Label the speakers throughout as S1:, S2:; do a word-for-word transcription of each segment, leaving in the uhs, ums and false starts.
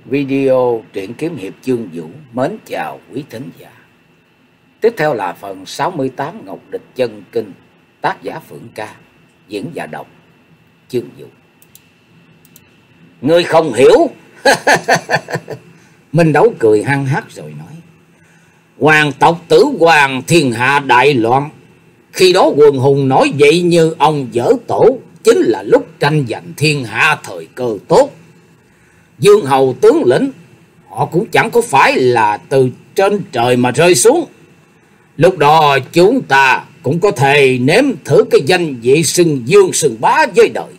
S1: Video truyện kiếm hiệp chương Vũ mến chào quý thính giả. Tiếp theo là phần sáu mươi tám Ngọc Địch Chân Kinh, tác giả Phượng Ca, diễn giả đọc chương Vũ. Ngươi không hiểu. Minh Đấu cười hăng hắc rồi nói: Hoàng tộc tử hoàng, thiên hạ đại loạn. Khi đó quần hùng nói vậy như ông dở tổ, chính là lúc tranh giành thiên hạ thời cơ tốt. Dương hầu tướng lĩnh, họ cũng chẳng có phải là từ trên trời mà rơi xuống. Lúc đó chúng ta cũng có thể nếm thử cái danh vị sừng dương sừng bá với đời.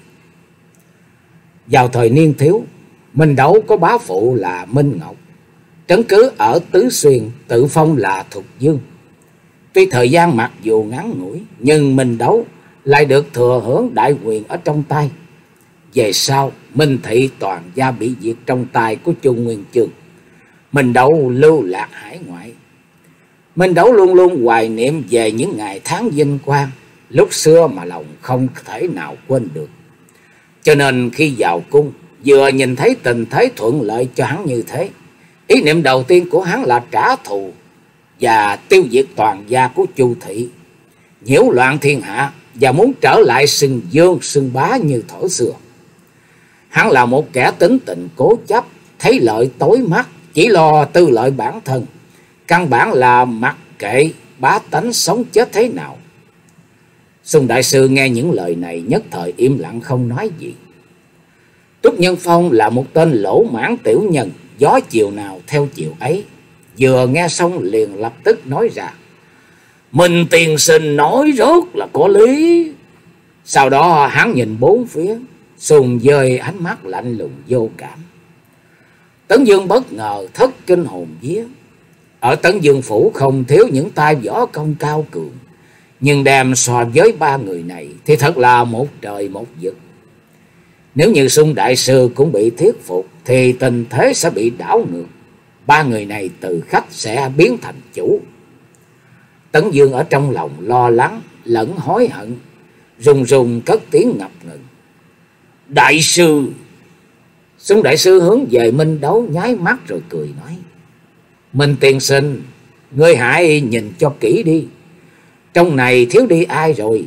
S1: Vào thời niên thiếu, Minh Đấu có bá phụ là Minh Ngọc, trấn cứ ở Tứ Xuyên, tự phong là Thục Dương. Tuy thời gian mặc dù ngắn ngủi, nhưng Minh Đấu lại được thừa hưởng đại quyền ở trong tay. Về sau, Minh Thị toàn gia bị diệt trong tay của Chu Nguyên Chương. Minh Đấu lưu lạc hải ngoại. Minh Đấu luôn luôn hoài niệm về những ngày tháng vinh quang lúc xưa mà lòng không thể nào quên được. Cho nên khi vào cung, vừa nhìn thấy tình thế thuận lợi cho hắn như thế, ý niệm đầu tiên của hắn là trả thù và tiêu diệt toàn gia của Chu Thị, nhiễu loạn thiên hạ và muốn trở lại sừng dương sừng bá như thuở xưa. Hắn là một kẻ tính tình cố chấp, thấy lợi tối mắt, chỉ lo tư lợi bản thân, căn bản là mặc kệ bá tánh sống chết thế nào. Sùng đại sư nghe những lời này nhất thời im lặng không nói gì. Trúc Nhân Phong là một tên lỗ mãn tiểu nhân, gió chiều nào theo chiều ấy, vừa nghe xong liền lập tức nói ra: Mình tiền sinh nói rất là có lý. Sau đó hắn nhìn bốn phía, Sùng dời ánh mắt lạnh lùng vô cảm. Tấn Dương bất ngờ thất kinh hồn vía. Ở Tấn Dương phủ không thiếu những tay võ công cao cường, nhưng đem so với ba người này thì thật là một trời một vực. Nếu như Sung đại sư cũng bị thuyết phục thì tình thế sẽ bị đảo ngược. Ba người này từ khách sẽ biến thành chủ. Tấn Dương ở trong lòng lo lắng lẫn hối hận, rùng rùng cất tiếng ngập ngừng: Đại sư! Sung đại sư hướng về Minh Đấu nháy mắt rồi cười nói: Minh tiên sinh, ngươi hãy nhìn cho kỹ đi, trong này thiếu đi ai rồi?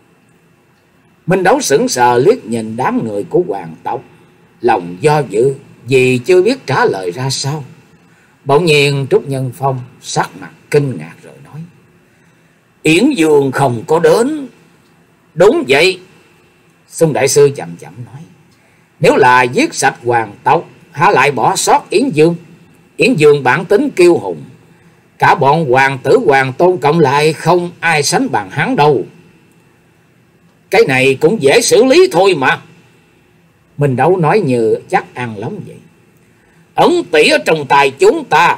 S1: Minh Đấu sững sờ liếc nhìn đám người của hoàng tộc, lòng do dự vì chưa biết trả lời ra sao. Bỗng nhiên Trúc Nhân Phong sắc mặt kinh ngạc rồi nói: Yến Dương không có đến. Đúng vậy. Sung đại sư chậm chậm nói: Nếu là giết sạch hoàng tộc, há lại bỏ sót Yến Dương? Yến Dương bản tính kiêu hùng, cả bọn hoàng tử hoàng tôn cộng lại không ai sánh bằng hắn đâu. Cái này cũng dễ xử lý thôi mà. Minh Đấu nói như chắc ăn lắm vậy. Ấn tỷ ở trong tay chúng ta,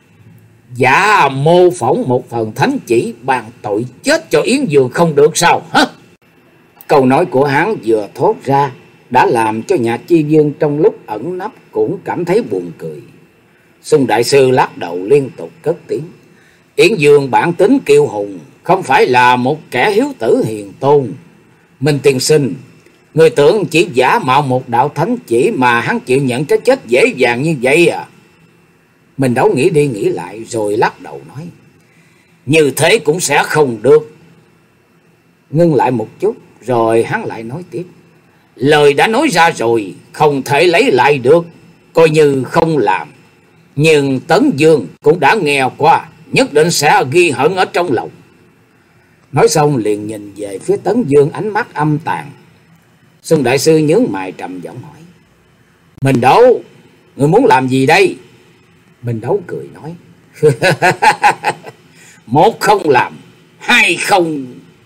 S1: dạ mô phỏng một phần thánh chỉ bàn tội chết cho Yến Dương không được sao hả? Câu nói của hắn vừa thốt ra đã làm cho Nhạc Chi Dương trong lúc ẩn nấp cũng cảm thấy buồn cười. Sung đại sư lắc đầu liên tục cất tiếng: Yến Dương bản tính kiêu hùng, không phải là một kẻ hiếu tử hiền tôn. Minh tiên sinh, người tưởng chỉ giả mạo một đạo thánh chỉ mà hắn chịu nhận cái chết dễ dàng như vậy à? Mình Đấu nghĩ đi nghĩ lại rồi lắc đầu nói: Như thế cũng sẽ không được. Ngưng lại một chút rồi hắn lại nói tiếp: Lời đã nói ra rồi, không thể lấy lại được, coi như không làm. Nhưng Tấn Dương cũng đã nghe qua, nhất định sẽ ghi hận ở trong lòng. Nói xong liền nhìn về phía Tấn Dương ánh mắt âm tàn. Xuân đại sư nhướng mày trầm giọng hỏi: Mình Đấu, người muốn làm gì đây? Mình Đấu cười nói: Một không làm, hai không.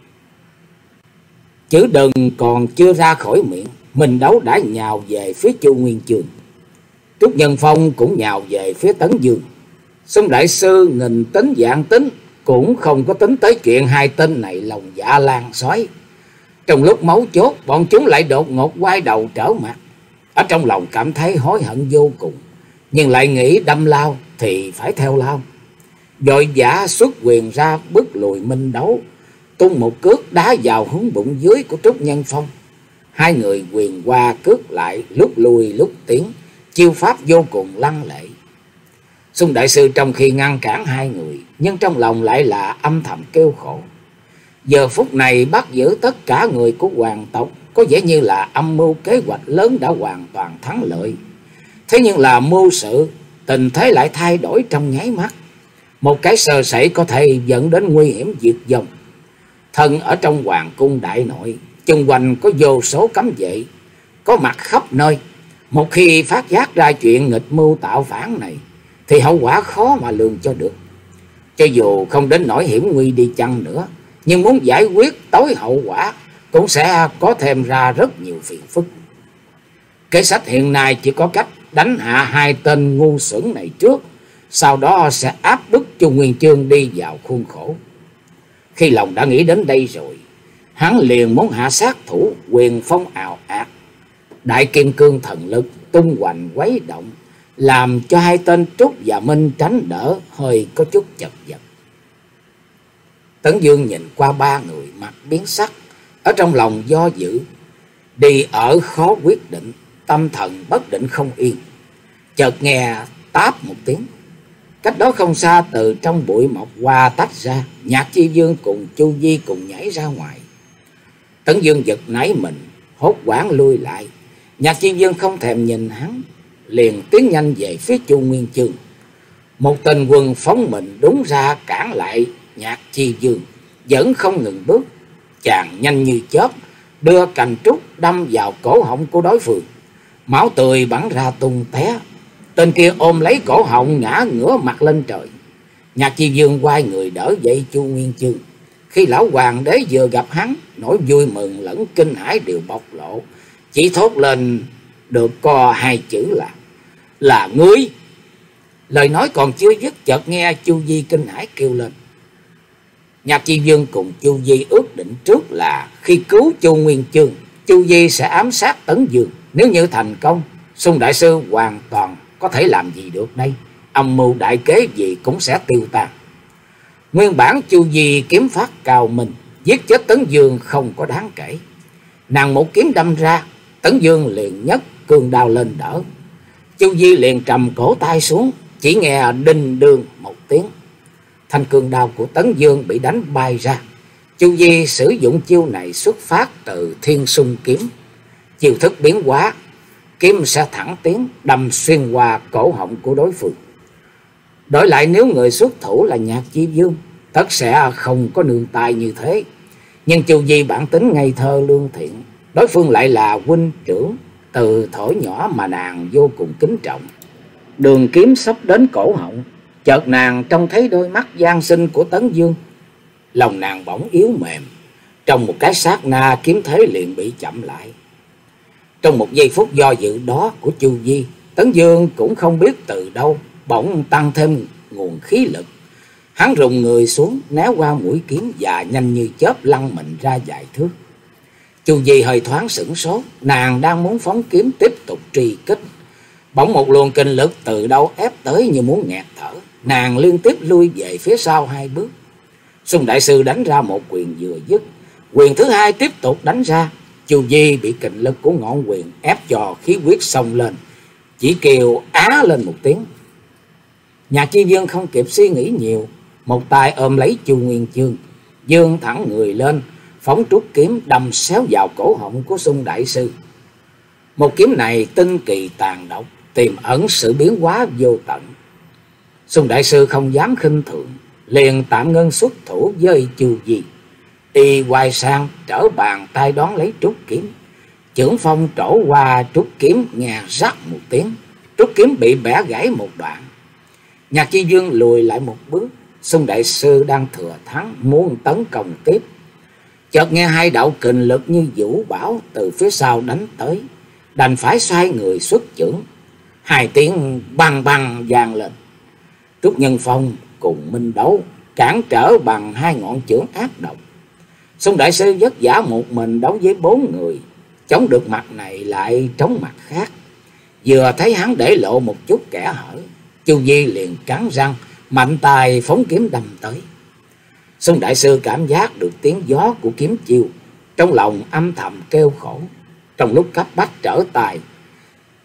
S1: Chữ đừng còn chưa ra khỏi miệng, Mình Đấu đã nhào về phía Chu Nguyên Chương. Trúc Nhân Phong cũng nhào về phía Tấn Dương. Xuân đại sư nghìn tính vạn tính cũng không có tính tới chuyện hai tên này lòng dạ lan xói. Trong lúc máu chốt, bọn chúng lại đột ngột quay đầu trở mặt. Ở trong lòng cảm thấy hối hận vô cùng, nhưng lại nghĩ đâm lao thì phải theo lao. Vội vã xuất quyền ra bức lùi Minh Đấu, tung một cước đá vào hướng bụng dưới của Trúc Nhân Phong. Hai người quyền qua cước lại, lúc lui lúc tiến, chiêu pháp vô cùng lăng lệ. Xung đại sư trong khi ngăn cản hai người, nhưng trong lòng lại là âm thầm kêu khổ. Giờ phút này bắt giữ tất cả người của hoàng tộc, có vẻ như là âm mưu kế hoạch lớn đã hoàn toàn thắng lợi. Thế nhưng là mưu sự, tình thế lại thay đổi trong nháy mắt. Một cái sơ sẩy có thể dẫn đến nguy hiểm diệt vong. Thân ở trong hoàng cung đại nội, chung quanh có vô số cấm vệ, có mặt khắp nơi. Một khi phát giác ra chuyện nghịch mưu tạo phản này, thì hậu quả khó mà lường cho được. Cho dù không đến nỗi hiểm nguy đi chăng nữa, nhưng muốn giải quyết tối hậu quả cũng sẽ có thêm ra rất nhiều phiền phức. Kế sách hiện nay chỉ có cách đánh hạ hai tên ngu xuẩn này trước, sau đó sẽ áp bức Chu Nguyên Chương đi vào khuôn khổ. Khi lòng đã nghĩ đến đây rồi, hắn liền muốn hạ sát thủ, quyền phong ào ạt, đại kim cương thần lực tung hoành quấy động, làm cho hai tên Trúc và Minh tránh đỡ hơi có chút chật vật. Tấn Dương nhìn qua ba người, mặt biến sắc, ở trong lòng do dự, đi ở khó quyết định, tâm thần bất định không yên. Chợt nghe táp một tiếng, cách đó không xa, từ trong bụi mọc hoa tách ra, Nhạc Chi Dương cùng Chu Di cùng nhảy ra ngoài. Tấn Dương giật nảy mình, hốt hoảng lui lại. Nhạc Chi Dương không thèm nhìn hắn, liền tiến nhanh về phía Chu Nguyên Chương. Một tên quân phóng mình đúng ra cản lại Nhạc Chi Dương, vẫn không ngừng bước. Chàng nhanh như chớp, đưa cành trúc đâm vào cổ họng của đối phương, máu tươi bắn ra tung té. Tên kia ôm lấy cổ họng ngã ngửa mặt lên trời. Nhạc Chi Dương quay người đỡ dậy Chu Nguyên Chương. Khi lão hoàng đế vừa gặp hắn, nỗi vui mừng lẫn kinh hãi đều bộc lộ, chỉ thốt lên được co hai chữ là là ngươi. Lời nói còn chưa dứt, chợt nghe Chu Di kinh hãi kêu lên. Nhạc Chi Dương cùng Chu Di ước định trước là khi cứu Chu Nguyên Chương, Chu Di sẽ ám sát Tấn Dương. Nếu như thành công, Xung đại sư hoàn toàn có thể làm gì được đây, âm mưu đại kế gì cũng sẽ tiêu tan. Nguyên bản Chu Di kiếm pháp cao minh, giết chết Tấn Dương không có đáng kể. Nàng một kiếm đâm ra, Tấn Dương liền nhấc cương đao lên đỡ. Chu Di liền trầm cổ tay xuống, chỉ nghe đinh đương một tiếng, thanh cương đao của Tấn Dương bị đánh bay ra. Chu Di sử dụng chiêu này xuất phát từ Thiên Xung kiếm, chiêu thức biến hóa, kiếm sẽ thẳng tiến đâm xuyên qua cổ họng của đối phương. Đổi lại nếu người xuất thủ là Nhạc Chi Dương, tất sẽ không có nương tay như thế. Nhưng Chu Di bản tính ngây thơ lương thiện, đối phương lại là huynh trưởng, từ thuở nhỏ mà nàng vô cùng kính trọng. Đường kiếm sắp đến cổ họng, chợt nàng trông thấy đôi mắt gian sinh của Tấn Dương, lòng nàng bỗng yếu mềm. Trong một cái sát na, kiếm thế liền bị chậm lại. Trong một giây phút do dự đó của Chu Di, Tấn Dương cũng không biết từ đâu bỗng tăng thêm nguồn khí lực. Hắn rùng người xuống, né qua mũi kiếm và nhanh như chớp lăn mình ra vài thước. Chu Di hơi thoáng sửng sốt, nàng đang muốn phóng kiếm tiếp tục truy kích, bỗng một luồng kinh lực từ đâu ép tới như muốn nghẹt thở. Nàng liên tiếp lui về phía sau hai bước. Xung đại sư đánh ra một quyền vừa dứt, quyền thứ hai tiếp tục đánh ra. Chu Di bị kình lực của ngọn quyền ép cho khí huyết xông lên, chỉ kêu á lên một tiếng. Nhạc Chi Dương không kịp suy nghĩ nhiều, một tay ôm lấy Chu Nguyên Chương, dương thẳng người lên, phóng trúc kiếm đâm xéo vào cổ họng của Xung đại sư. Một kiếm này tinh kỳ tàn độc, tiềm ẩn sự biến hóa vô tận. Xung đại sư không dám khinh thường, liền tạm ngưng xuất thủ với Chu Di. Y quay sang trở bàn tay đón lấy trúc kiếm, chưởng phong trổ qua trúc kiếm, nghe rắc một tiếng, trúc kiếm bị bẻ gãy một đoạn. Nhạc Chi Dương lùi lại một bước. Xung đại sư đang thừa thắng muốn tấn công tiếp, chợt nghe hai đạo kình lực như vũ bão từ phía sau đánh tới, đành phải xoay người xuất chưởng. Hai tiếng băng băng vang lên. Trúc Nhân Phong cùng Minh Đấu cản trở bằng hai ngọn chưởng ác độc. Xung đại sư vất vả một mình đấu với bốn người, chống được mặt này lại chống mặt khác. Vừa thấy hắn để lộ một chút kẽ hở, Chu Di liền cắn răng mạnh tay phóng kiếm đâm tới. Xung đại sư cảm giác được tiếng gió của kiếm chiêu, trong lòng âm thầm kêu khổ. Trong lúc cấp bách trở tay,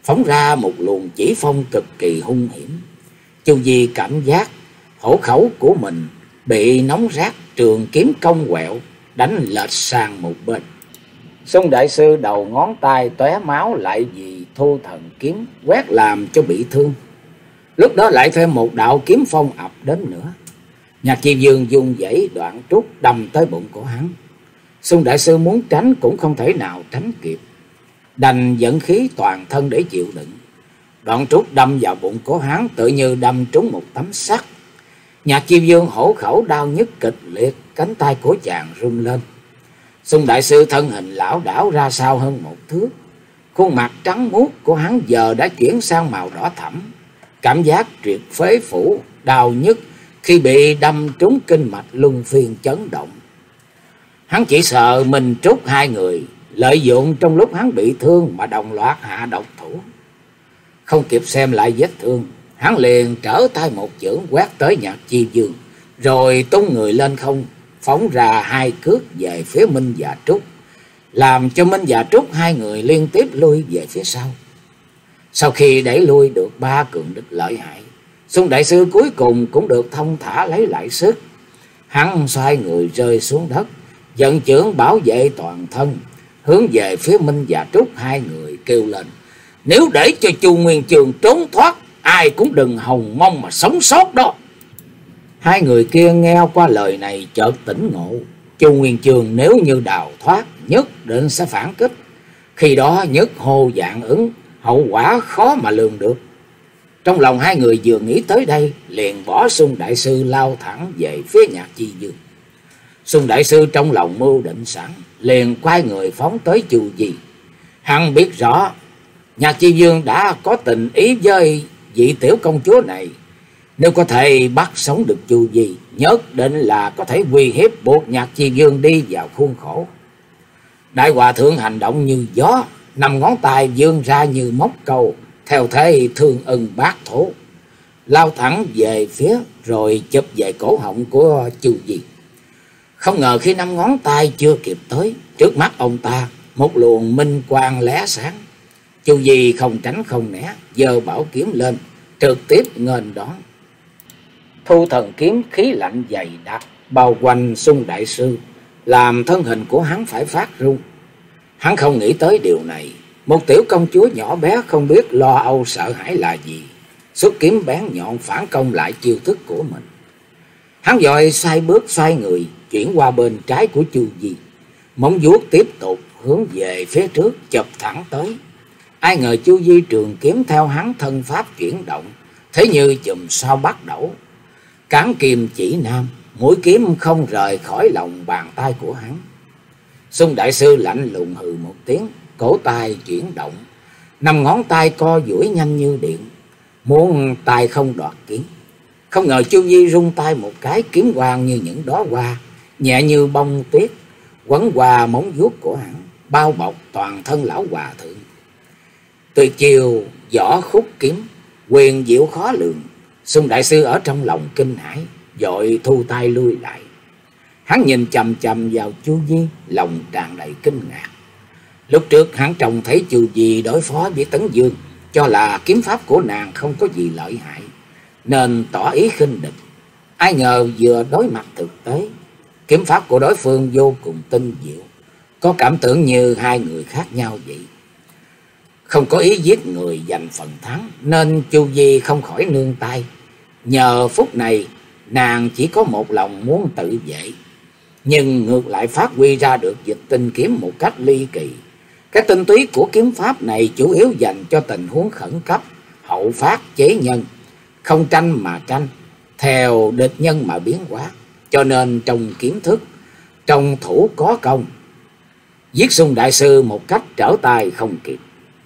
S1: phóng ra một luồng chỉ phong cực kỳ hung hiểm. Chu Di cảm giác hổ khẩu của mình bị nóng rát, trường kiếm cong quẹo đánh lệch sang một bên. Sung đại sư đầu ngón tay tóe máu lại vì Thu Thần kiếm quét làm cho bị thương. Lúc đó lại thêm một đạo kiếm phong ập đến nữa. Nhạc Chi Dương dùng dãy đoạn trúc đâm tới bụng của hắn. Sung đại sư muốn tránh cũng không thể nào tránh kịp, đành dẫn khí toàn thân để chịu đựng. Đoạn trúc đâm vào bụng của hắn tự như đâm trúng một tấm sắt. Nhạc Chi Dương hổ khẩu đau nhức kịch liệt, cánh tay của chàng rung lên. Sung đại sư thân hình lão đảo ra sau hơn một thước, khuôn mặt trắng muốt của hắn giờ đã chuyển sang màu đỏ thẫm. Cảm giác triệt phế phủ, đau nhức khi bị đâm trúng kinh mạch luân phiên chấn động. Hắn chỉ sợ mình trút hai người lợi dụng trong lúc hắn bị thương mà đồng loạt hạ độc thủ. Không kịp xem lại vết thương, hắn liền trở tay một chưởng quét tới Nhạc Chi Dương, rồi tung người lên không, phóng ra hai cước về phía Minh và Trúc, làm cho Minh và Trúc hai người liên tiếp lui về phía sau. Sau khi đẩy lui được ba cường địch lợi hại, Sung đại sư cuối cùng cũng được thông thả lấy lại sức. Hắn xoay người rơi xuống đất, vận chưởng bảo vệ toàn thân, hướng về phía Minh và Trúc hai người kêu lên: nếu để cho Chu Nguyên Chương trốn thoát, ai cũng đừng hòng mong mà sống sót đó. Hai người kia nghe qua lời này chợt tỉnh ngộ. Chu Nguyên Chương nếu như đào thoát, nhất định sẽ phản kích. Khi đó nhất hô vạn ứng, hậu quả khó mà lường được. Trong lòng hai người vừa nghĩ tới đây, liền bỏ Sung đại sư lao thẳng về phía Nhạc Chi Dương. Sung đại sư trong lòng mưu định sẵn, liền quay người phóng tới Chu Di. Hắn biết rõ Nhạc Chi Dương đã có tình ý với vị tiểu công chúa này, nếu có thể bắt sống được Chu Di, nhất định là có thể uy hiếp buộc Nhạc Chi Dương đi vào khuôn khổ. Đại hòa thượng hành động như gió, năm ngón tay vươn ra như móc câu, theo thế thương ưng bát thổ, lao thẳng về phía rồi chụp về cổ họng của Chu Di. Không ngờ khi năm ngón tay chưa kịp tới, trước mắt ông ta một luồng minh quang lóe sáng. Chu Di không tránh không né, giơ bảo kiếm lên, trực tiếp nghênh đón. Thu Thần kiếm khí lạnh dày đặc bao quanh Sung đại sư, làm thân hình của hắn phải phát run. Hắn không nghĩ tới điều này, một tiểu công chúa nhỏ bé không biết lo âu sợ hãi là gì, xuất kiếm bén nhọn phản công lại chiêu thức của mình. Hắn vội xoay bước xoay người chuyển qua bên trái của Chu Di, móng vuốt tiếp tục hướng về phía trước chụp thẳng tới. Ai ngờ Chu Di trường kiếm theo hắn thân pháp chuyển động, thế như chùm sao bắt đẩu, cán kim chỉ nam, mũi kiếm không rời khỏi lòng bàn tay của hắn. Sung đại sư lạnh lùng hừ một tiếng, cổ tay chuyển động, năm ngón tay co duỗi nhanh như điện, muốn tay không đoạt kiếm. Không ngờ Chu Di rung tay một cái, kiếm quang như những đóa hoa nhẹ như bông tuyết quấn qua móng vuốt của hắn, bao bọc toàn thân lão hòa thượng. Từ chiều võ khúc kiếm, quyền diệu khó lường. Sung đại sư ở trong lòng kinh hãi, vội thu tay lui lại. Hắn nhìn chằm chằm vào Chu Di, lòng tràn đầy kinh ngạc. Lúc trước hắn trông thấy Chu Di đối phó với Tấn Dương, cho là kiếm pháp của nàng không có gì lợi hại, nên tỏ ý khinh địch. Ai ngờ vừa đối mặt thực tế, kiếm pháp của đối phương vô cùng tinh diệu, có cảm tưởng như hai người khác nhau vậy. Không có ý giết người giành phần thắng, nên Chu Di không khỏi nương tay. Nhờ phút này, nàng chỉ có một lòng muốn tự vệ, nhưng ngược lại phát huy ra được dịch tinh kiếm một cách ly kỳ. Cái tinh túy của kiếm pháp này chủ yếu dành cho tình huống khẩn cấp, hậu phát chế nhân, không tranh mà tranh, theo địch nhân mà biến hóa. Cho nên trong kiếm thức, trong thủ có công, giết Sung đại sư một cách trở tay không kịp.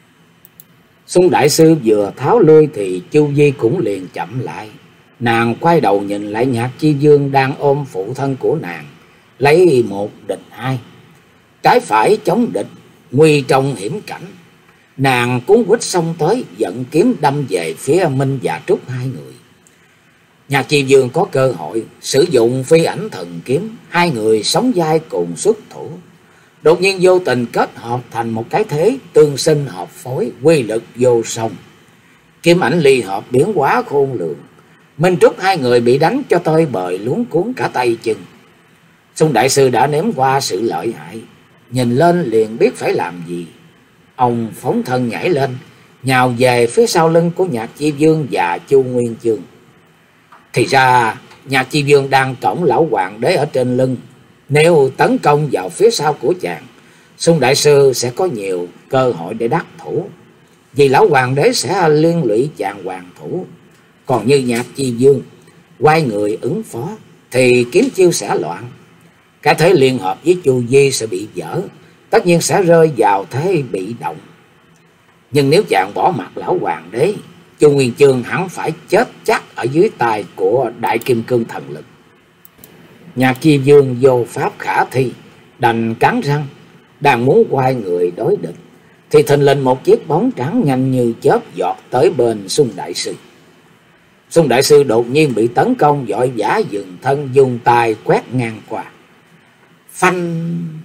S1: Sung đại sư vừa tháo lui thì Chu Di cũng liền chậm lại. Nàng quay đầu nhìn lại Nhạc Chi Dương đang ôm phụ thân của nàng, lấy một địch hai, trái phải chống địch, nguy trong hiểm cảnh. Nàng cuốn quýt xông tới, dẫn kiếm đâm về phía Minh và Trúc hai người. Nhạc Chi Dương có cơ hội sử dụng phi ảnh thần kiếm, hai người sóng vai cùng xuất thủ. đột nhiên vô tình kết hợp thành một cái thế tương sinh hợp phối, quy lực vô song. Kim ảnh ly hợp biến hóa khôn lường. Minh Trúc hai người bị đánh cho tơi bời luống cuống cả tay chân. Xung đại sư đã nếm qua sự lợi hại, nhìn lên liền biết phải làm gì. Ông phóng thân nhảy lên, nhào về phía sau lưng của Nhạc Chi Vương và Chu Nguyên Chương. Thì ra Nhạc Chi Vương đang cõng lão hoàng đế ở trên lưng. Nếu tấn công vào phía sau của chàng, Xung đại sư sẽ có nhiều cơ hội để đắc thủ, vì lão hoàng đế sẽ liên lụy chàng hoàng thủ. Còn như Nhạc Chi Vương quay người ứng phó thì kiếm chiêu sẽ loạn, cả thế liên hợp với Chu Di sẽ bị dở, tất nhiên sẽ rơi vào thế bị động. Nhưng nếu chàng bỏ mặt lão hoàng đế, Chu Nguyên Chương hẳn phải chết chắc ở dưới tay của Đại Kim Cương thần lực. Nhạc Chi Vương vô pháp khả thi, đành cắn răng, đang muốn quay người đối địch thì thình lình một chiếc bóng trắng nhanh như chớp giọt tới bên Xung đại sư. Xung đại sư đột nhiên bị tấn công, vội vã dừng thân, dùng tay quét ngang qua. Phanh!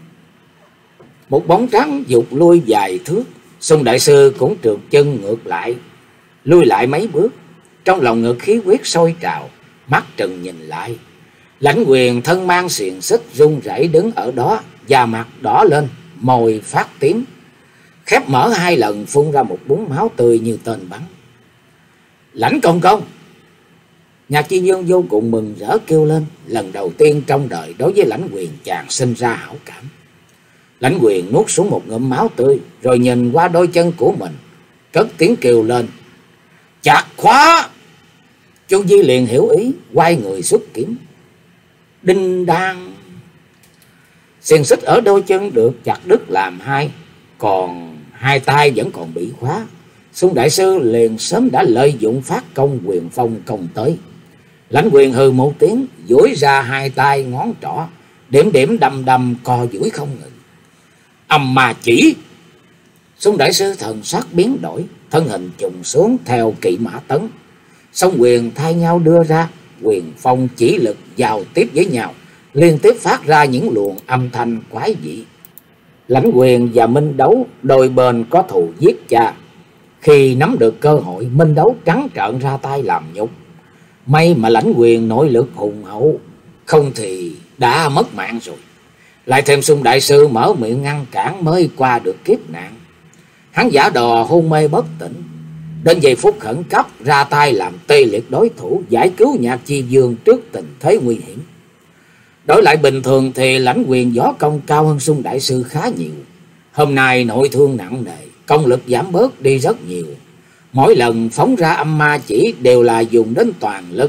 S1: Một bóng trắng vụt lui vài thước. Xung đại sư cũng trượt chân ngược lại, lui lại mấy bước. Trong lòng ngực khí huyết sôi trào, mắt trừng nhìn lại. Lãnh Quyền thân mang xiềng xích run rẩy đứng ở đó, da mặt đỏ lên, môi phát tím, khép mở hai lần phun ra một búng máu tươi như tên bắn. Lãnh công công! Nhạc Chi Vương vô cùng mừng rỡ kêu lên. Lần đầu tiên trong đời đối với Lãnh Quyền chàng sinh ra hảo cảm. Lãnh Quyền nuốt xuống một ngụm máu tươi, rồi nhìn qua đôi chân của mình, cất tiếng kêu lên: Chặt khóa! Chu Di liền hiểu ý, quay người xuất kiếm. Đinh đang! Xiềng xích ở đôi chân được chặt đứt làm hai, còn hai tay vẫn còn bị khóa. Xung đại sư liền sớm đã lợi dụng phát công quyền phong công tới. Lãnh Quyền hừ một tiếng, duỗi ra hai tay ngón trỏ, điểm điểm đầm đầm co duỗi không ngừng. Âm mà chỉ! Xung đại sư thần sắc biến đổi, thân hình trùng xuống theo kỵ mã tấn. Song quyền thay nhau đưa ra, quyền phong chỉ lực giao tiếp với nhau, liên tiếp phát ra những luồng âm thanh quái dị. Lãnh Quyền và Minh Đấu đôi bên có thù giết cha, khi nắm được cơ hội, Minh Đấu trắng trợn ra tay làm nhục. May mà Lãnh Quyền nội lực hùng hậu, không thì đã mất mạng rồi. Lại thêm Xung đại sư mở miệng ngăn cản mới qua được kiếp nạn. Hắn giả đò hôn mê bất tỉnh, đến giây phút khẩn cấp ra tay làm tê liệt đối thủ, giải cứu Nhạc Chi Vương trước tình thế nguy hiểm. Đổi lại bình thường thì Lãnh Quyền võ công cao hơn Xung đại sư khá nhiều. Hôm nay nội thương nặng nề, công lực giảm bớt đi rất nhiều. Mỗi lần phóng ra âm ma chỉ đều là dùng đến toàn lực.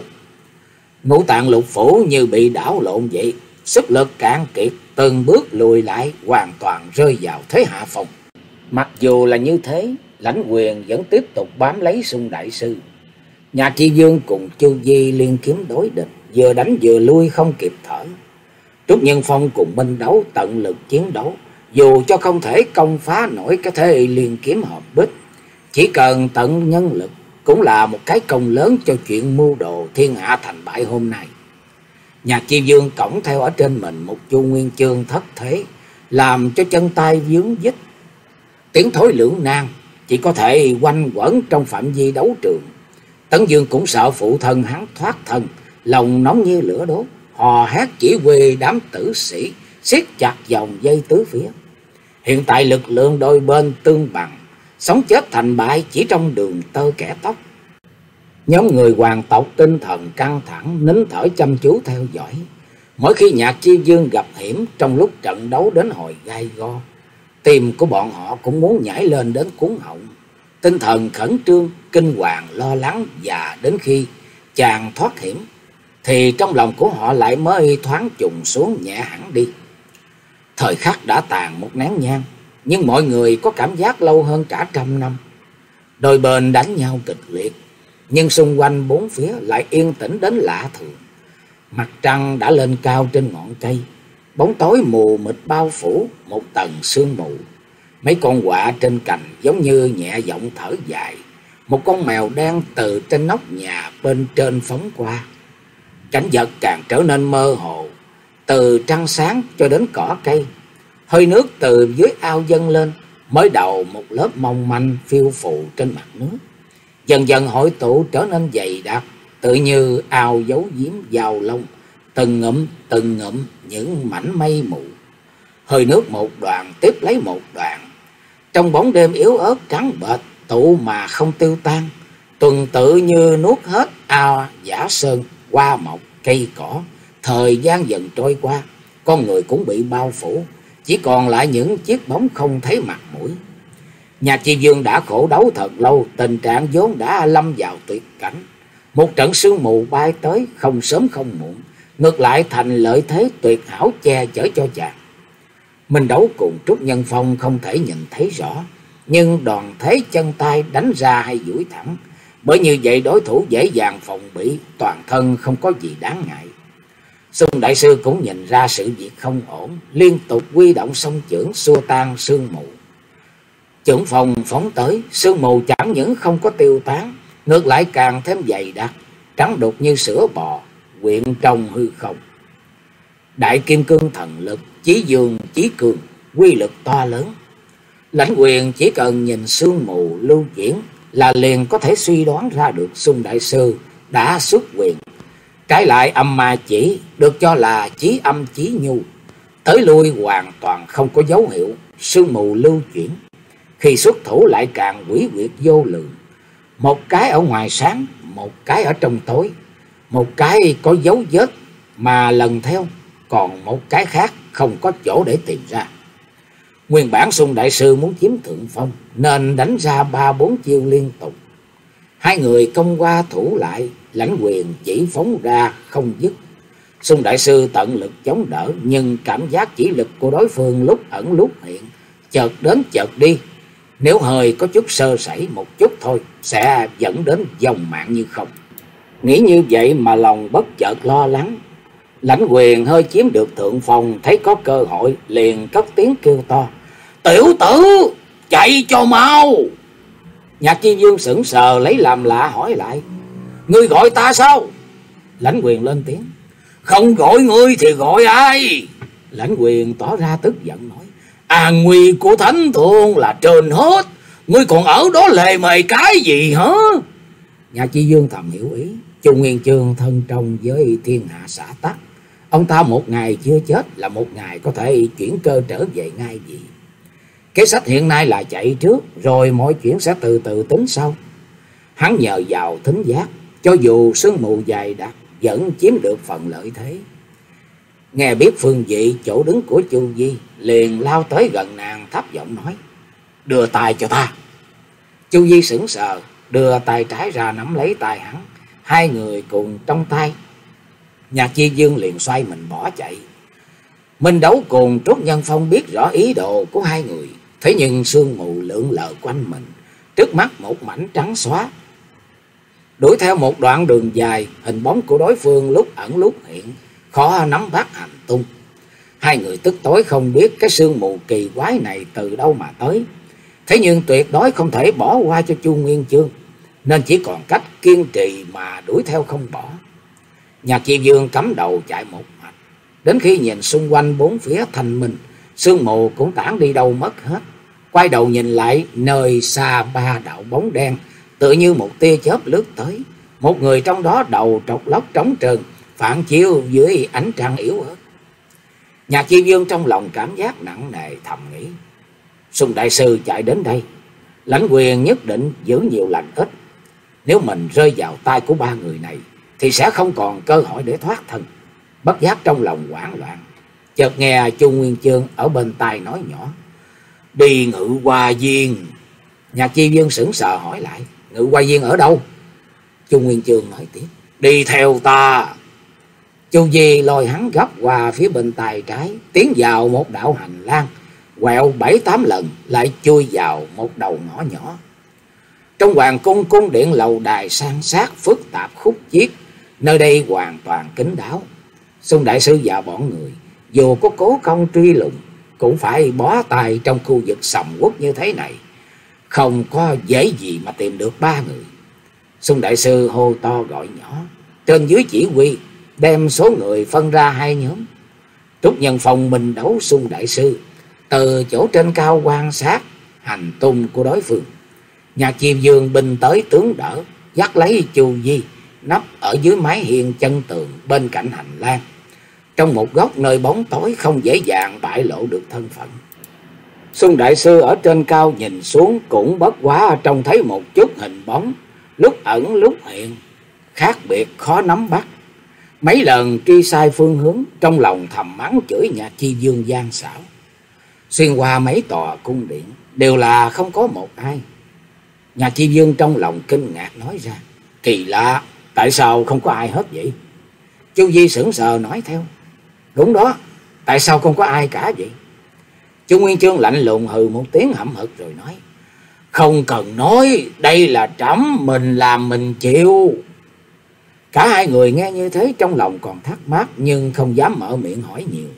S1: Ngũ tạng lục phủ như bị đảo lộn vậy, sức lực cạn kiệt, từng bước lùi lại, hoàn toàn rơi vào thế hạ phong. Mặc dù là như thế, Lãnh Quyền vẫn tiếp tục bám lấy Xung đại sư. Nhạc Chi Vương cùng Chu Di liên kiếm đối địch, vừa đánh vừa lui không kịp thở. Trúc Nhân Phong cùng Minh Đấu tận lực chiến đấu, dù cho không thể công phá nổi cái thế liên kiếm hợp bích, chỉ cần tận nhân lực cũng là một cái công lớn cho chuyện mưu đồ thiên hạ thành bại hôm nay. Nhạc Chi Vương cõng theo ở trên mình một Chu Nguyên Chương thất thế, làm cho chân tay vướng vít, tiếng thối lưỡng nan, chỉ có thể quanh quẩn trong phạm vi đấu trường. Tấn Dương cũng sợ phụ thân hắn thoát thân, lòng nóng như lửa đốt, hò hét chỉ huy đám tử sĩ siết chặt vòng dây tứ phía. Hiện tại lực lượng đôi bên tương bằng, sống chết thành bại chỉ trong đường tơ kẻ tóc. Nhóm người hoàng tộc tinh thần căng thẳng, nín thở chăm chú theo dõi. Mỗi khi Nhạc Chi Vương gặp hiểm trong lúc trận đấu đến hồi gai go, tim của bọn họ cũng muốn nhảy lên đến cuống họng. Tinh thần khẩn trương, kinh hoàng, lo lắng, và đến khi chàng thoát hiểm thì trong lòng của họ lại mới thoáng trùng xuống nhẹ hẳn đi. Thời khắc đã tàn một nén nhang, nhưng mọi người có cảm giác lâu hơn cả trăm năm. Đôi bên đánh nhau kịch liệt, nhưng xung quanh bốn phía lại yên tĩnh đến lạ thường. Mặt trăng đã lên cao trên ngọn cây, bóng tối mù mịt bao phủ một tầng sương mù. Mấy con quạ trên cành giống như nhẹ giọng thở dài. Một con mèo đen từ trên nóc nhà bên trên phóng qua. Cảnh vật càng trở nên mơ hồ, từ trăng sáng cho đến cỏ cây. Hơi nước từ dưới ao dâng lên, mới đầu một lớp mong manh phiêu phù trên mặt nước, dần dần hội tụ trở nên dày đặc, tự như ao giấu giếm vào lông, từng ngụm từng ngụm những mảnh mây mù. Hơi nước một đoạn tiếp lấy một đoạn, trong bóng đêm yếu ớt trắng bệch tụ mà không tiêu tan, tuần tự như nuốt hết ao giả sơn, hoa mọc, cây cỏ. Thời gian dần trôi qua, con người cũng bị bao phủ, chỉ còn lại những chiếc bóng không thấy mặt mũi. Nhạc Chi Dương đã khổ đấu thật lâu, tình trạng vốn đã lâm vào tuyệt cảnh. Một trận sương mù bay tới không sớm không muộn, ngược lại thành lợi thế tuyệt hảo che chở cho chàng. Minh Đấu cùng Trúc Nhân Phong không thể nhìn thấy rõ, nhưng đoàn thế chân tay đánh ra hay duỗi thẳng, bởi như vậy đối thủ dễ dàng phòng bị, toàn thân không có gì đáng ngại. Xung đại sư cũng nhìn ra sự việc không ổn, liên tục huy động song chưởng xua tan sương mù. Chưởng phòng phóng tới, sương mù chẳng những không có tiêu tán, ngược lại càng thêm dày đặc, trắng đục như sữa bò, quyện trong hư không. Đại kim cương thần lực, chí dương chí cường, quy lực to lớn. Lãnh Quyền chỉ cần nhìn sương mù lưu chuyển là liền có thể suy đoán ra được Xung đại sư đã xuất quyền. Trái lại âm ma chỉ được cho là chí âm chí nhu, tới lui hoàn toàn không có dấu hiệu sương mù lưu chuyển. Khi xuất thủ lại càng quỷ quyệt vô lượng, một cái ở ngoài sáng, một cái ở trong tối, một cái có dấu vết mà lần theo, còn một cái khác không có chỗ để tìm ra. Nguyên bản Xung đại sư muốn chiếm thượng phong nên đánh ra ba bốn chiêu liên tục. Hai người công qua thủ lại, Lãnh Quyền chỉ phóng ra không dứt. Xung đại sư tận lực chống đỡ, nhưng cảm giác chỉ lực của đối phương lúc ẩn lúc hiện, chợt đến chợt đi. Nếu hơi có chút sơ sẩy một chút thôi, sẽ dẫn đến vong mạng như không. Nghĩ như vậy mà lòng bất chợt lo lắng. Lãnh Quyền hơi chiếm được thượng phong, thấy có cơ hội liền cất tiếng kêu to: "Tiểu tử, chạy cho mau!" Nhạc Chi Dương sững sờ lấy làm lạ hỏi lại: "Ngươi gọi ta sao?" Lãnh Quyền lên tiếng: "Không gọi ngươi thì gọi ai?" Lãnh Quyền tỏ ra tức giận nói: "An nguy của thánh thượng là trên hết, ngươi còn ở đó lề mề cái gì hả?" Nhạc Chi Dương thầm hiểu ý, Chu Nguyên Chương thân trong với thiên hạ xã tắc, ông ta một ngày chưa chết là một ngày có thể chuyển cơ trở về ngay gì. Kế sách hiện nay là chạy trước, rồi mọi chuyện sẽ từ từ tính sau. Hắn nhờ vào thính giác, cho dù sương mù dày đặc vẫn chiếm được phần lợi thế. Nghe biết phương vị chỗ đứng của Chu Di, liền lao tới gần nàng thấp giọng nói: "Đưa tay cho ta." Chu Di sững sờ, đưa tay trái ra nắm lấy tay hắn, hai người cùng trong tay. Nhạc Chi Dương liền xoay mình bỏ chạy. Minh Đấu cùng Trúc Nhân Phong biết rõ ý đồ của hai người, thế nhưng sương mù lượn lờ quanh mình, trước mắt một mảnh trắng xóa. Đuổi theo một đoạn đường dài, hình bóng của đối phương lúc ẩn lúc hiện, khó nắm bắt hành tung. Hai người tức tối không biết cái sương mù kỳ quái này từ đâu mà tới, thế nhưng tuyệt đối không thể bỏ qua cho Chu Nguyên Chương, nên chỉ còn cách kiên trì mà đuổi theo không bỏ. Nhạc Chi Dương cắm đầu chạy một mạch, đến khi nhìn xung quanh bốn phía thanh minh, sương mù cũng tản đi đâu mất hết. Quay đầu nhìn lại, nơi xa ba đạo bóng đen tựa như một tia chớp lướt tới, một người trong đó đầu trọc lóc trống trơn, phản chiếu dưới ánh trăng yếu ớt. Nhạc Chi Dương trong lòng cảm giác nặng nề, thầm nghĩ: Xung đại sư chạy đến đây, Lãnh Quyền nhất định giữ nhiều lành ít. Nếu mình rơi vào tay của ba người này thì sẽ không còn cơ hội để thoát thân. Bất giác trong lòng hoảng loạn, chợt nghe Chu Nguyên Chương ở bên tai nói nhỏ: "Đi Ngự Hoa Viên." Nhạc Chi Dương sững sờ hỏi lại: "Ngự Hoa Viên ở đâu?" Chu Nguyên Chương nói tiếp: "Đi theo ta." Chu Di lôi hắn gấp qua phía bên tay trái, tiến vào một đạo hành lang, quẹo bảy tám lần lại chui vào một đầu ngõ nhỏ. Trong hoàng cung, cung điện lầu đài san sát phức tạp khúc chiết, nơi đây hoàn toàn kín đáo. Xung đại sư và bọn người dù có cố công truy lùng cũng phải bó tay trong khu vực sầm uất như thế này, không có dễ gì mà tìm được ba người. Xung đại sư hô to gọi nhỏ, trên dưới chỉ huy, đem số người phân ra hai nhóm. Trúc Nhân Phong, Minh Đấu, Xung đại sư từ chỗ trên cao quan sát hành tung của đối phương. Nhạc Chiêm Dương binh tới tướng đỡ, dắt lấy Chu Di nấp ở dưới mái hiên chân tường bên cạnh hành lang, trong một góc nơi bóng tối không dễ dàng bại lộ được thân phận. Xuân đại sư ở trên cao nhìn xuống cũng bất quá trông thấy một chút hình bóng, lúc ẩn lúc hiện, khác biệt khó nắm bắt. Mấy lần truy sai phương hướng, trong lòng thầm mắng chửi Nhạc Chi Dương gian xảo. Xuyên qua mấy tòa cung điện đều là không có một ai. Nhạc Chi Dương trong lòng kinh ngạc nói ra: kỳ lạ, tại sao không có ai hết vậy? Chu Di sững sờ nói theo: đúng đó, tại sao không có ai cả vậy? Chu Nguyên Chương lạnh lùng hừ một tiếng hậm hực rồi nói: không cần nói, đây là trẫm mình làm mình chịu. Cả hai người nghe như thế trong lòng còn thắc mắc, nhưng không dám mở miệng hỏi nhiều.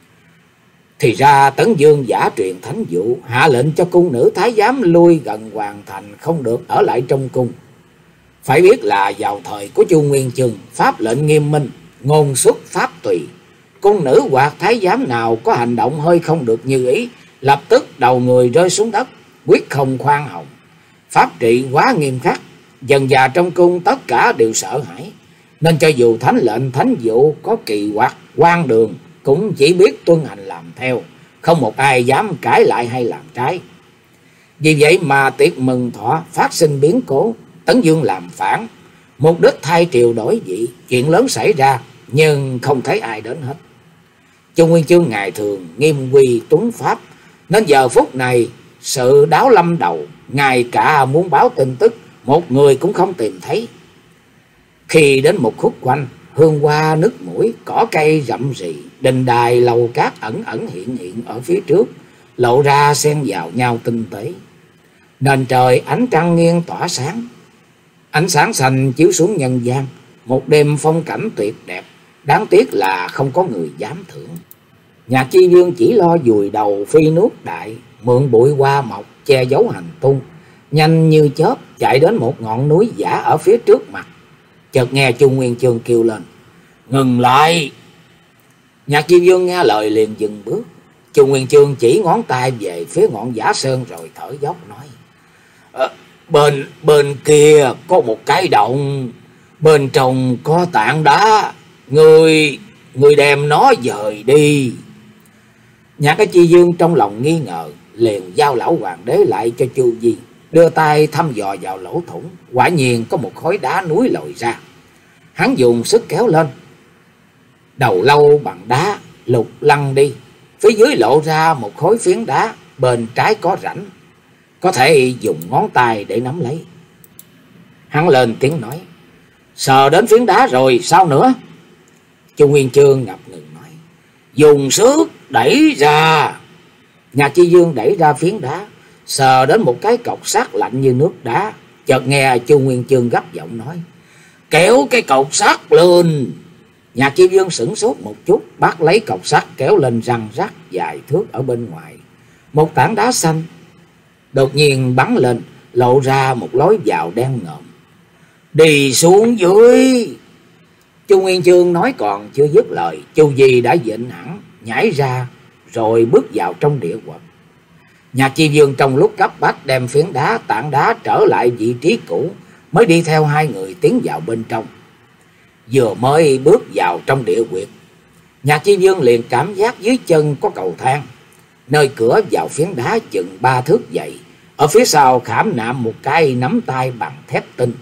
S1: Thì ra Tấn Dương giả truyền thánh dụ, hạ lệnh cho cung nữ thái giám lui gần hoàng thành, không được ở lại trong cung. Phải biết là vào thời của Chu Nguyên Chương, pháp lệnh nghiêm minh, ngôn xuất pháp tùy. Cung nữ hoặc thái giám nào có hành động hơi không được như ý, lập tức đầu người rơi xuống đất, quyết không khoan hồng. Pháp trị quá nghiêm khắc, dần dà trong cung tất cả đều sợ hãi. Nên cho dù thánh lệnh thánh dụ có kỳ quặc quan đường, cũng chỉ biết tuân hành làm theo, không một ai dám cãi lại hay làm trái. Vì vậy mà tiệc mừng thọ phát sinh biến cố, Tấn Dương làm phản, mục đích thay triều đổi vị, chuyện lớn xảy ra nhưng không thấy ai đến hết. Chu Nguyên Chương ngày thường nghiêm quy tuấn pháp, nên giờ phút này sự đáo lâm đầu, ngay cả muốn báo tin tức một người cũng không tìm thấy. Khi đến một khúc quanh, hương hoa nức mũi, cỏ cây rậm rì, đình đài lầu cát ẩn ẩn hiện hiện ở phía trước, lộ ra xen vào nhau tinh tế. Nền trời ánh trăng nghiêng tỏa sáng, ánh sáng xanh chiếu xuống nhân gian, một đêm phong cảnh tuyệt đẹp, đáng tiếc là không có người dám thưởng. Nhạc Chi Dương chỉ lo vùi đầu phi nước đại, mượn bụi hoa mọc che giấu hành tung, nhanh như chớp chạy đến một ngọn núi giả ở phía trước mặt. Chợt nghe Chu Nguyên Chương kêu lên: ngừng lại! Nhạc Chi Dương nghe lời liền dừng bước. Chu Nguyên Chương chỉ ngón tay về phía ngọn giả sơn rồi thở dốc nói: à, bên bên kia có một cái động, bên trong có tảng đá, người người đem nó dời đi. Nhạc cái Chi Dương trong lòng nghi ngờ, liền giao lão hoàng đế lại cho Chu Di, đưa tay thăm dò vào lỗ thủng. Quả nhiên có một khối đá núi lồi ra. Hắn dùng sức kéo lên, đầu lâu bằng đá lục lăn đi. Phía dưới lộ ra một khối phiến đá, bên trái có rãnh, có thể dùng ngón tay để nắm lấy. Hắn lên tiếng nói: sờ đến phiến đá rồi sao nữa? Chu Nguyên Chương ngập ngừng nói: dùng sức đẩy ra. Nhạc Chi Dương đẩy ra phiến đá, sờ đến một cái cọc sắt lạnh như nước đá. Chợt nghe Chu Nguyên Chương gấp giọng nói: kéo cái cọc sắt lên. Nhạc Chi Dương sửng sốt một chút, bắt lấy cọc sắt kéo lên răng rắc dài thước ở bên ngoài. Một tảng đá xanh đột nhiên bắn lên, lộ ra một lối vào đen ngòm. Đi xuống dưới. Chu Nguyên Chương nói còn chưa dứt lời, Chu Di đã dịnh hẳn nhảy ra rồi bước vào trong địa quật. Nhạc Chi Dương trong lúc cấp bách đem phiến đá tảng đá trở lại vị trí cũ, mới đi theo hai người tiến vào bên trong. Vừa mới bước vào trong địa quyệt, Nhạc Chi Dương liền cảm giác dưới chân có cầu thang, nơi cửa vào phiến đá chừng ba thước dày, ở phía sau khảm nạm một cái nắm tay bằng thép tinh.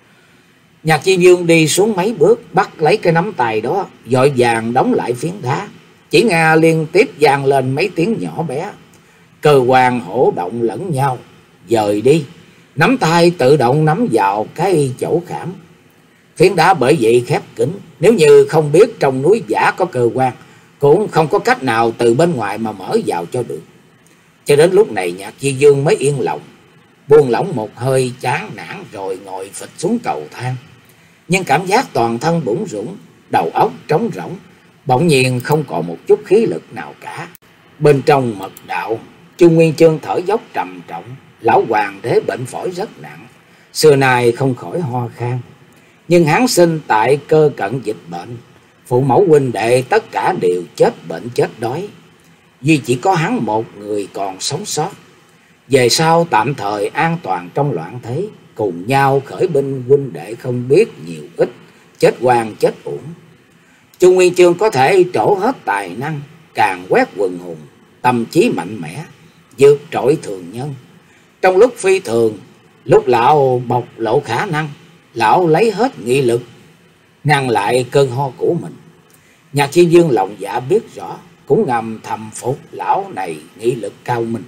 S1: Nhạc Chi Dương đi xuống mấy bước, bắt lấy cái nắm tay đó, vội vàng đóng lại phiến đá. Chỉ nghe liên tiếp vang lên mấy tiếng nhỏ bé, cơ quan hỗ động lẫn nhau, dời đi. Nắm tay tự động nắm vào cái chỗ khảm. Phiến đá bởi vậy khép kín, nếu như không biết trong núi giả có cơ quan, cũng không có cách nào từ bên ngoài mà mở vào cho được. Cho đến lúc này Nhạc Chi Dương mới yên lòng, buông lỏng một hơi chán nản rồi ngồi phịch xuống cầu thang. Nhưng cảm giác toàn thân bủn rủn, đầu óc trống rỗng, bỗng nhiên không còn một chút khí lực nào cả. Bên trong mật đạo, Chu Nguyên Chương thở dốc trầm trọng. Lão hoàng đế bệnh phổi rất nặng, xưa nay không khỏi ho khan, nhưng hắn sinh tại cơ cận dịch bệnh, phụ mẫu huynh đệ tất cả đều chết bệnh chết đói. Duy chỉ có hắn một người còn sống sót. Về sau tạm thời an toàn trong loạn thế, cùng nhau khởi binh huynh đệ không biết nhiều ít, chết oan chết uổng. Chu Nguyên Chương có thể trổ hết tài năng, càng quét quần hùng, tâm trí mạnh mẽ, vượt trội thường nhân. Trong lúc phi thường, lúc lão bộc lộ khả năng, lão lấy hết nghị lực ngăn lại cơn ho của mình. Nhạc Chi Dương lòng dạ biết rõ, cũng ngầm thầm phục lão này nghị lực cao minh.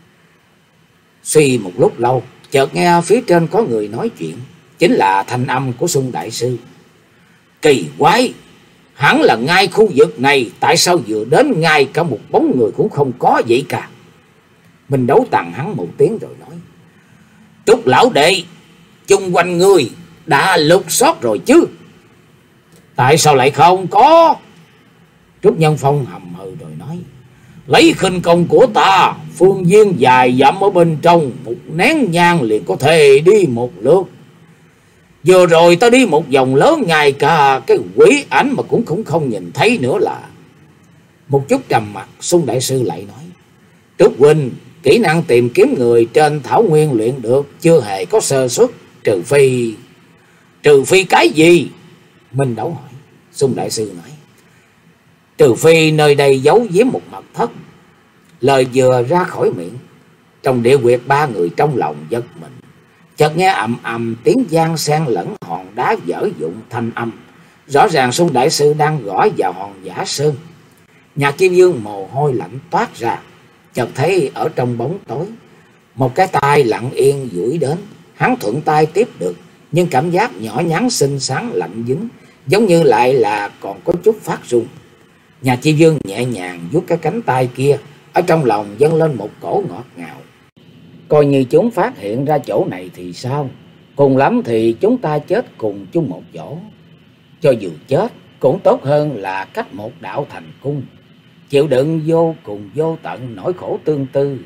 S1: Suy một lúc lâu, chợt nghe phía trên có người nói chuyện, chính là thanh âm của Xung đại sư. Kỳ quái, hẳn là ngay khu vực này, tại sao vừa đến ngay cả một bóng người cũng không có vậy cả? Mình Đấu tặng hắn một tiếng rồi nói: Trúc lão đệ, chung quanh ngươi đã lục soát rồi chứ? Tại sao lại không có? Trúc Nhân Phong hầm hừ rồi nói: Lấy khinh công của ta, phương viên dài dặm ở bên trong, một nén nhang liền có thể đi một lượt. Vừa rồi ta đi một vòng lớn, ngay cả cái quỷ ảnh mà cũng cũng không nhìn thấy nữa là. Một chút trầm mặc, Xung đại sư lại nói: Trúc huynh, kỹ năng tìm kiếm người trên thảo nguyên luyện được, chưa hề có sơ suất, trừ phi... Trừ phi cái gì? Minh Đấu hỏi. Xung đại sư nói: Trừ phi nơi đây giấu giếm một mật thất. Lời vừa ra khỏi miệng, trong địa huyệt ba người trong lòng giật mình. Chợt nghe ầm ầm tiếng vang xen lẫn hòn đá dở dụng thanh âm. Rõ ràng Xung đại sư đang gõ vào hòn giả sơn. Nhạc Kim Dương mồ hôi lạnh toát ra. Chợt thấy ở trong bóng tối, một cái tay lặng yên duỗi đến. Hắn thuận tay tiếp được, nhưng cảm giác nhỏ nhắn xinh xắn lạnh dính, giống như lại là còn có chút phát run. Nhạc Chi Dương nhẹ nhàng vuốt cái cánh tay kia, ở trong lòng dâng lên một cổ ngọt ngào. Coi như chúng phát hiện ra chỗ này thì sao? Cùng lắm thì chúng ta chết cùng chung một chỗ. Cho dù chết cũng tốt hơn là cách một đạo thành cung, chịu đựng vô cùng vô tận nỗi khổ tương tư.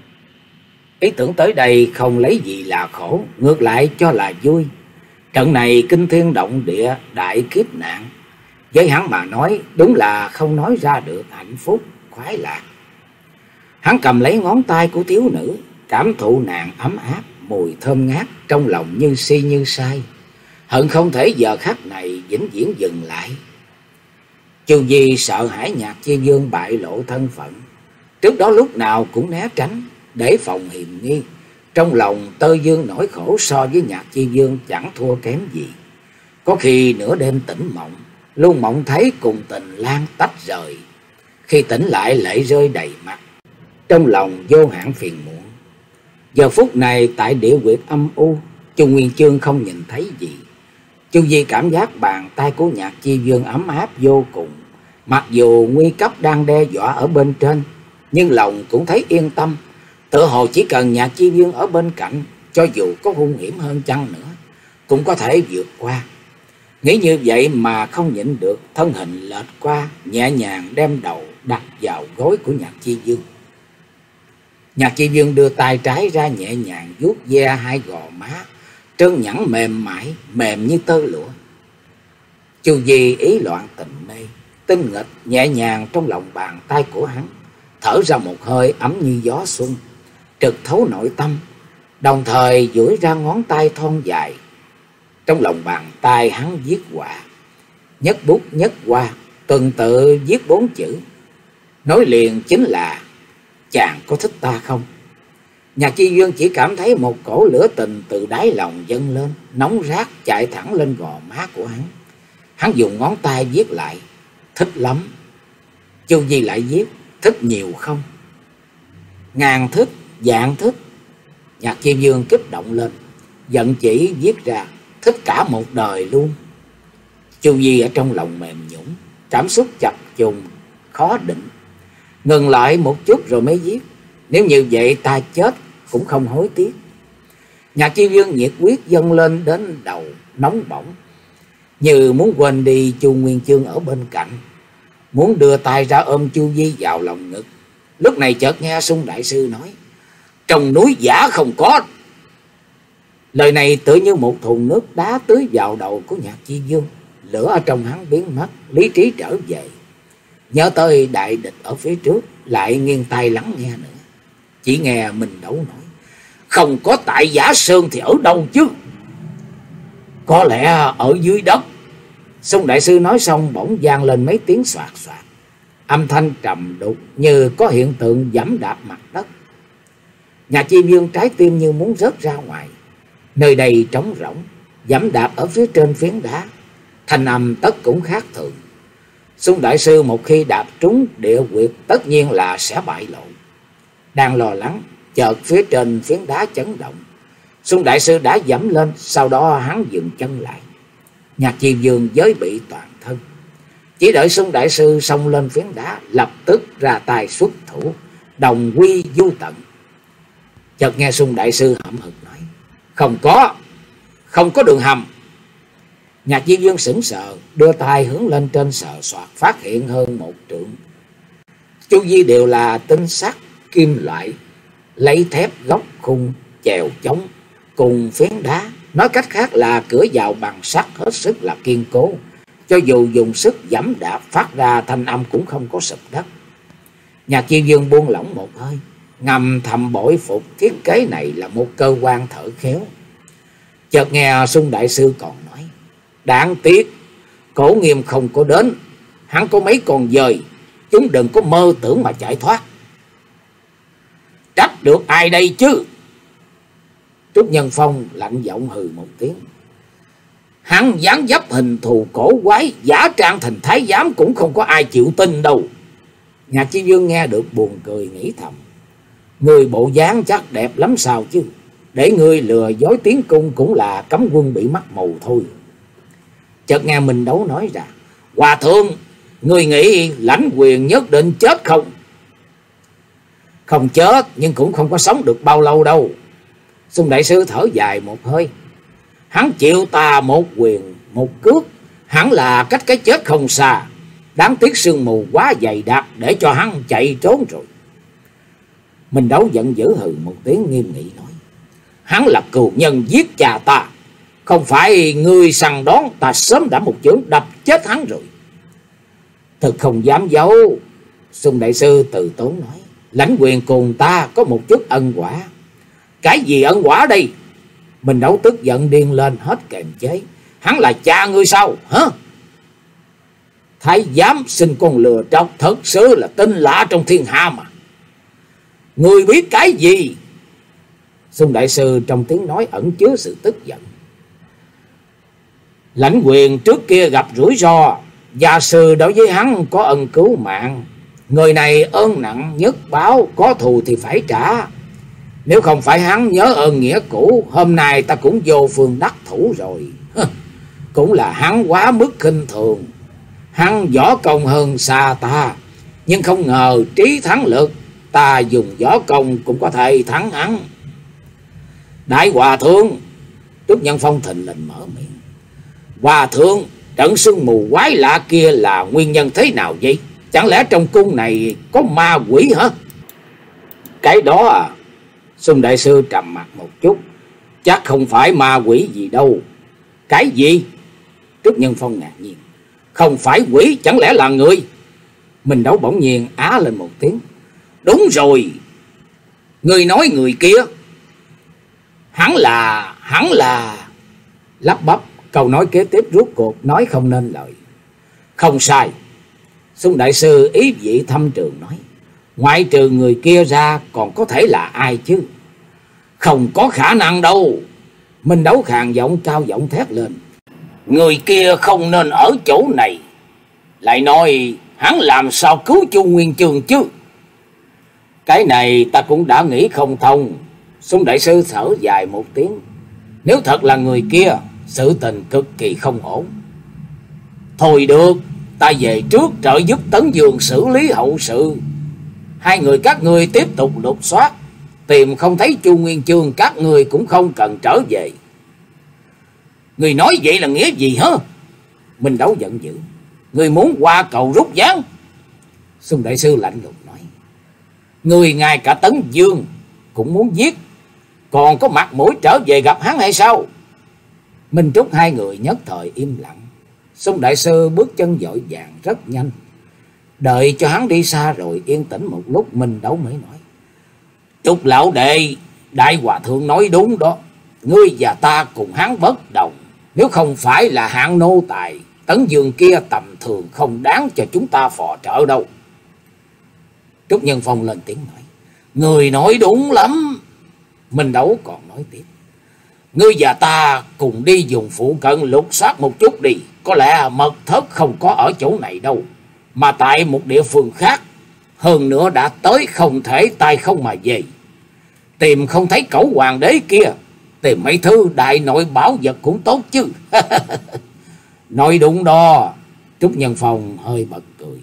S1: Ý tưởng tới đây không lấy gì là khổ, ngược lại cho là vui. Trận này kinh thiên động địa, đại kiếp nạn, với hắn mà nói đúng là không nói ra được hạnh phúc, khoái lạc. Hắn cầm lấy ngón tay của thiếu nữ, cảm thụ nàng ấm áp, mùi thơm ngát, trong lòng như si như say, hận không thể giờ khắc này vĩnh viễn dừng lại. Chu Di sợ hãi Nhạc Chi Dương bại lộ thân phận, trước đó lúc nào cũng né tránh để phòng hiềm nghi. Trong lòng Tơ Dương nỗi khổ so với Nhạc Chi Dương chẳng thua kém gì. Có khi nửa đêm tỉnh mộng, luôn mộng thấy cùng tình lang tách rời. Khi tỉnh lại lệ rơi đầy mặt, trong lòng vô hạn phiền muộn. Giờ phút này tại địa huyệt âm u, Chu Nguyên Chương không nhìn thấy gì. Chu Di cảm giác bàn tay của Nhạc Chi Dương ấm áp vô cùng. Mặc dù nguy cấp đang đe dọa ở bên trên, nhưng lòng cũng thấy yên tâm. Tựa hồ chỉ cần Nhạc Chi Dương ở bên cạnh, cho dù có hung hiểm hơn chăng nữa, cũng có thể vượt qua. Nghĩ như vậy mà không nhịn được, thân hình lệch qua, nhẹ nhàng đem đầu đặt vào gối của Nhạc Chi Dương. Nhạc Chi Dương đưa tay trái ra nhẹ nhàng vuốt ve hai gò má, trơn nhẵn mềm mại, mềm như tơ lụa. Chu Di ý loạn tình mê, tinh nghịch nhẹ nhàng trong lòng bàn tay của hắn, thở ra một hơi ấm như gió xuân, trực thấu nội tâm, đồng thời duỗi ra ngón tay thon dài. Trong lòng bàn tay hắn viết họa, nhất bút nhất hoa, tuần tự viết bốn chữ, nói liền chính là chàng có thích ta không? Nhạc Chi Dương chỉ cảm thấy một cổ lửa tình từ đáy lòng dâng lên, nóng rát chạy thẳng lên gò má của hắn. Hắn dùng ngón tay viết lại, thích lắm. Chu Di lại viết, thích nhiều không? Ngàn thích, vạn thích. Nhạc Chi Dương kích động lên, giận chỉ viết ra, thích cả một đời luôn. Chu Di ở trong lòng mềm nhũn, cảm xúc chập trùng, khó định. Ngừng lại một chút rồi mới viết, nếu như vậy ta chết cũng không hối tiếc. Nhạc Chi Dương nhiệt huyết dâng lên đến đầu, nóng bỏng, như muốn quên đi Chu Nguyên Chương ở bên cạnh, muốn đưa tay ra ôm Chu Di vào lòng ngực. Lúc này chợt nghe Xung đại sư nói, trong núi giả không có. Lời này tựa như một thùng nước đá tưới vào đầu của Nhạc Chi Dương, lửa ở trong hắn biến mất, lý trí trở về. Nhớ tới đại địch ở phía trước, lại nghiêng tai lắng nghe nữa. Chỉ nghe Minh Đấu nói: "Không có tại Giả Sơn thì ở đâu chứ?" "Có lẽ ở dưới đất." Sung đại sư nói xong bỗng vang lên mấy tiếng xoạt xoạt, âm thanh trầm đục như có hiện tượng giẫm đạp mặt đất. Nhà Chi Vương trái tim như muốn rớt ra ngoài. Nơi đây trống rỗng, giẫm đạp ở phía trên phiến đá, thanh âm tất cũng khác thường. Sung đại sư một khi đạp trúng địa huyệt tất nhiên là sẽ bại lộ. Đang lo lắng, chợt phía trên phiến đá chấn động. Sung đại sư đã dẫm lên, sau đó hắn dừng chân lại. Nhạc Chi Vương giới bị toàn thân, chỉ đợi Sung đại sư xông lên phiến đá, lập tức ra tay xuất thủ, đồng quy du tận. Chợt nghe Sung đại sư hậm hực nói: "Không có, không có đường hầm." Nhạc Chi Vương sững sờ, đưa tay hướng lên trên sờ soạt, phát hiện hơn một trượng. Chu vi đều là tinh sắt kim loại, lấy thép góc khung chèo chống cùng phiến đá. Nói cách khác là cửa vào bằng sắt hết sức là kiên cố, cho dù dùng sức giẫm đạp phát ra thanh âm cũng không có sụp đất. Nhạc Chi Vương buông lỏng một hơi, ngầm thầm bội phục thiết kế này là một cơ quan thợ khéo. Chợt nghe Sung đại sư còn nói: "Đáng tiếc Cổ Nghiêm không có đến, hắn có mấy con dơi, chúng đừng có mơ tưởng mà chạy thoát." "Trách được ai đây chứ?" Trúc Nhân Phong lạnh giọng hừ một tiếng: "Hắn dáng dấp hình thù cổ quái, giả trang thành thái giám cũng không có ai chịu tin đâu." Nhạc Chi Vương nghe được buồn cười, nghĩ thầm: "Người bộ dáng chắc đẹp lắm sao chứ, để ngươi lừa dối tiến cung cũng là cấm quân bị mắt mù thôi." Chợt nghe Minh Đấu nói ra: "Hòa thượng, ngươi nghĩ Lãnh Quyền nhất định chết không?" "Không chết, nhưng cũng không có sống được bao lâu đâu." Sung đại sư thở dài một hơi: "Hắn chịu ta một quyền một cước, hẳn là cách cái chết không xa. Đáng tiếc sương mù quá dày đặc để cho hắn chạy trốn rồi." Minh Đấu giận dữ hừ một tiếng, nghiêm nghị nói: "Hắn là cừu nhân giết cha ta, không phải ngươi săn đón, ta sớm đã một chưởng đập chết hắn rồi." "Thật không dám giấu." Sung đại sư từ tốn nói: "Lãnh Quyền cùng ta có một chút ân quả." "Cái gì ân quả đây?" Minh Đấu tức giận điên lên, hết kềm chế: "Hắn là cha ngươi sao hả? Thái giám sinh con lừa trọc, thật sự là tên lạ trong thiên hạ mà. Ngươi biết cái gì?" Sung đại sư trong tiếng nói ẩn chứa sự tức giận: "Lãnh Quyền trước kia gặp rủi ro, gia sư đối với hắn có ân cứu mạng. Người này ơn nặng nhất báo, có thù thì phải trả. Nếu không phải hắn nhớ ơn nghĩa cũ, hôm nay ta cũng vô phương đắc thủ rồi. Cũng là hắn quá mức khinh thường. Hắn võ công hơn xa ta, nhưng không ngờ trí thắng lực, ta dùng võ công cũng có thể thắng hắn." "Đại hòa thượng!" Trúc Nhân Phong thình lình mở miệng: "Hòa thượng, trận sương mù quái lạ kia là nguyên nhân thế nào vậy? Chẳng lẽ trong cung này có ma quỷ hả?" "Cái đó à?" Sung đại sư trầm mặt một chút: "Chắc không phải ma quỷ gì đâu." "Cái gì?" Trúc Nhân Phong ngạc nhiên: "Không phải quỷ, chẳng lẽ là người?" Mình Đấu bỗng nhiên á lên một tiếng: "Đúng rồi, người nói người kia." Hắn là, hắn là... Lắp bắp, câu nói kế tiếp rốt cuộc nói không nên lời. "Không sai." Sung đại sư ý vị thâm trường nói: "Ngoại trừ người kia ra còn có thể là ai chứ?" "Không có khả năng đâu." Minh Đấu khàn giọng cao giọng thét lên: "Người kia không nên ở chỗ này. Lại nói hắn làm sao cứu Chu Nguyên Chương chứ?" "Cái này ta cũng đã nghĩ không thông." Sung đại sư thở dài một tiếng: "Nếu thật là người kia, sự tình cực kỳ không ổn." "Thôi được, ta về trước trợ giúp Tấn Dương xử lý hậu sự. Hai người các ngươi tiếp tục lục soát, tìm không thấy Chu Nguyên Chương, các ngươi cũng không cần trở về." "Người nói vậy là nghĩa gì hả?" Minh Đấu giận dữ: "Người muốn qua cầu rút gián?" Sung đại sư lạnh lùng nói: "Người ngay cả Tấn Dương cũng muốn giết, còn có mặt mũi trở về gặp hắn hay sao?" Minh Trúc hai người nhất thời im lặng. Sung đại sư bước chân vội vàng rất nhanh, Đợi cho hắn đi xa rồi yên tĩnh một lúc, Minh Đấu mới nói: Trúc lão đệ, đại hòa thượng nói đúng đó. Ngươi và ta cùng hắn bất đồng. Nếu không phải là hạng nô tài, Tấn Dương kia tầm thường không đáng cho chúng ta phò trợ đâu. Trúc Nhân Phong lên tiếng nói: Người nói đúng lắm. Minh Đấu còn nói tiếp: Ngươi và ta cùng đi dùng phụ cận lục soát một chút đi. Có lẽ mật thất không có ở chỗ này đâu, mà tại một địa phương khác. Hơn nữa đã tới không thể tay không mà về. Tìm không thấy cẩu hoàng đế kia, tìm mấy thứ đại nội bảo vật cũng tốt chứ. Nói đúng đó. Trúc Nhân Phong hơi bật cười.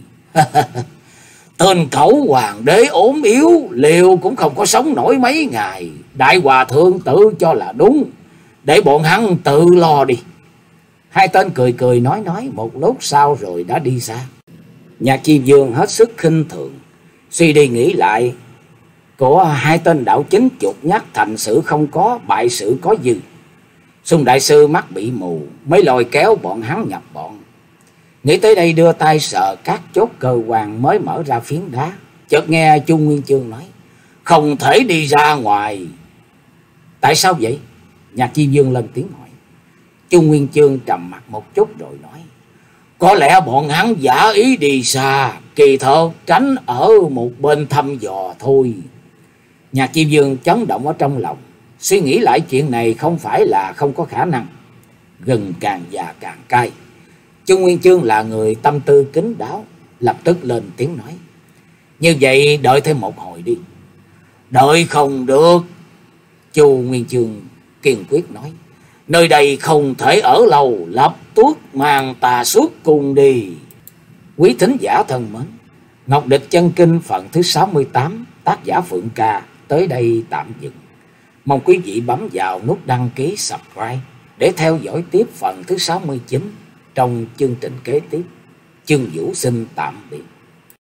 S1: Tên cẩu hoàng đế ốm yếu, liệu cũng không có sống nổi mấy ngày. Đại hòa thượng tự cho là đúng, để bọn hắn tự lo đi. Hai tên cười cười nói nói một lúc sau rồi đã đi xa. Nhạc Chi Vương hết sức khinh thường. Suy đi nghĩ lại, của hai tên đạo chính chuột nhắt thành sự không có, bại sự có dư. Xung đại sư mắt bị mù, mới lôi kéo bọn hắn nhập bọn. Nghĩ tới đây đưa tay sờ các chốt cơ quan mới mở ra phiến đá. Chợt nghe Chu Nguyên Chương nói: Không thể đi ra ngoài. Tại sao vậy? Nhạc Chi Vương lên tiếng hỏi. Chu Nguyên Chương trầm mặt một chút rồi nói: Có lẽ bọn hắn giả ý đi xa, kỳ thật tránh ở một bên thăm dò thôi. Nhạc Chi Vương chấn động ở trong lòng, suy nghĩ lại chuyện này không phải là không có khả năng. Gừng càng già càng cay. Chu Nguyên Chương là người tâm tư kín đáo, lập tức lên tiếng nói: Như vậy đợi thêm một hồi đi. Đợi không được. Chu Nguyên Chương kiên quyết nói: Nơi đây không thể ở lâu, lập tức mang ta suốt cùng đi. Quý thính giả thân mến, Ngọc Địch Chân Kinh phần thứ sáu mươi tám, tác giả Phượng Ca tới đây tạm dừng. Mong quý vị bấm vào nút đăng ký subscribe để theo dõi tiếp phần thứ sáu mươi chín trong chương trình kế tiếp. Chương Vũ xin tạm biệt.